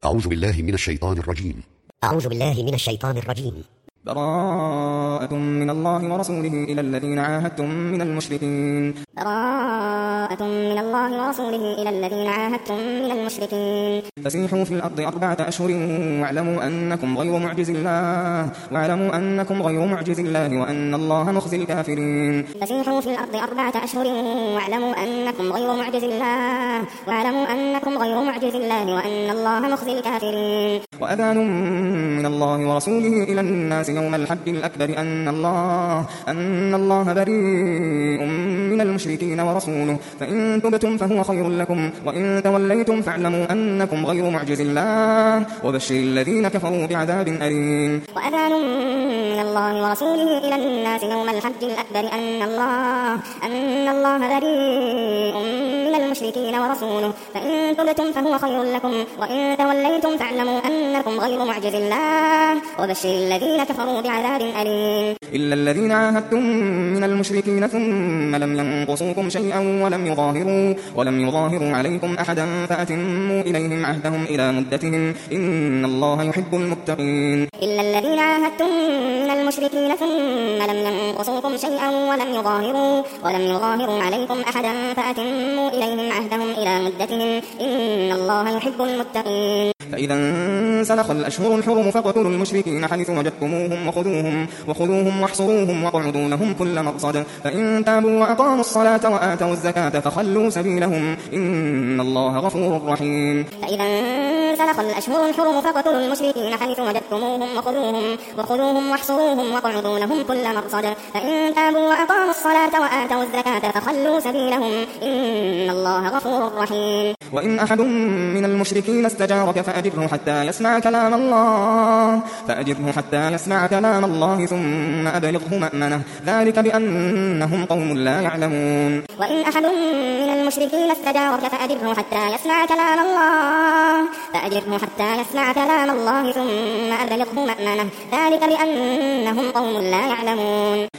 أعوذ بالله من الشيطان الرجيم. أعوذ بالله من الشيطان الرجيم. براءة من الله ورسوله إلى الذين عاهدتم من المشركين. براءة من الله ورسوله إلى الذين عاهدتم من المشركين. فسيحوا في الأرض 4 أشهر واعلموا أنكم غير معجز الله وأن الله مخزي الكافرين. فسيحوا في الأرض 4 أشهر واعلموا أنكم غير معجز الله وأن الله مخزي الكافرين. وأذان من الله ورسوله إلى الناس يوم الحج الأكبر أن الله بريء من المشركين ورسوله، فإن تبتم فهو خير لكم، وإن توليتم فاعلموا أنكم غير معجز الله، وبشر الذين كفروا بعذاب أليم. وأذان من الله ورسوله إلى الناس يوم الحج الأكبر أن الله بريء من المشركين ورسوله، فإن تبتم فهو خير لكم، وإن توليتم فاعلموا أنكم غير معجز الله، وبشر الذين كفروا بعذاب أليم. إلا الذين عاهدتم من المشركين ثم لم ينقصوكم شيئا ولم يظاهروا عليكم أحدا فأتموا إليهم عهدهم إلى مدتهم، إن الله يحب المتقين. إلا الذين عاهدتم من المشركين ثم لم ينقصوكم شيئا ولم يظاهروا عليكم أحدا فأتموا إليهم عهدهم إلى مدتهم، إن الله يحب المتقين. فإذا انسلخ الأشهر الحرم فاقتلوا المشركين حيث وجدتموهم وخذوهم واحصروهم واقعدوا لهم كل مرصد، فإن تابوا وأقاموا الصلاة وآتوا الزكاة فخلوا سبيلهم، إن الله غفور رحيم. فإذا انسلخ الأشهر الحرم فاقتلوا المشركين حيث وجدتموهم وخذوهم واحصروهم واقعدوا لهم كل مرصد، فإن تابوا وأقاموا الصلاة وآتوا الزكاة فخلوا سبيلهم، إن الله غفور رحيم. وإن أحد من المشركين استجارك فأجره حتى يسمع كلام الله ثم أبلغه مأمنه، ذلك بأنهم قوم لا يعلمون. وإن أحد من المشركين استجارك فأجره حتى يسمع كلام الله ثم أبلغه مأمنه، ذلك بأنهم قوم لا يعلمون.